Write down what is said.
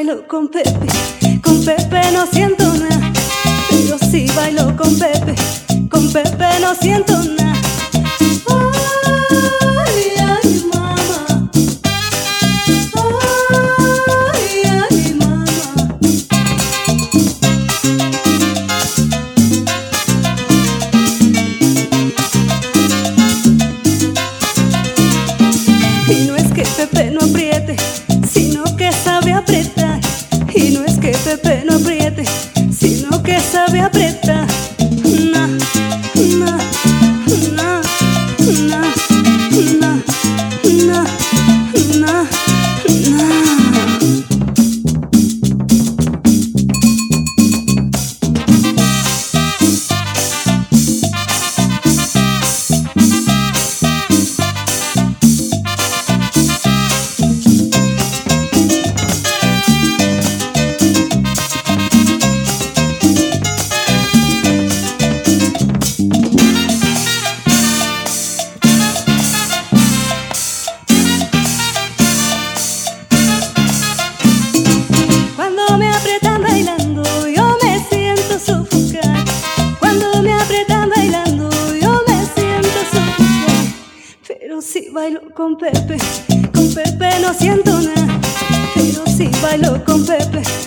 bailo con Pepe no siento nada. Pero si bailo con Pepe no siento nada. Ay, ay, mamá. Ay, ay, mamá. Y no es que Pepe no apriete, sino que sabe apretar. Y no es que Pepe no apriete, sino que sabe apretar. Na, na, na, na, na, na, na, na. Cuando me aprietan bailando, yo me siento sofocar. Cuando me aprietan bailando, yo me siento sofocar. Pero si bailo con Pepe no siento nada. Pero si bailo con Pepe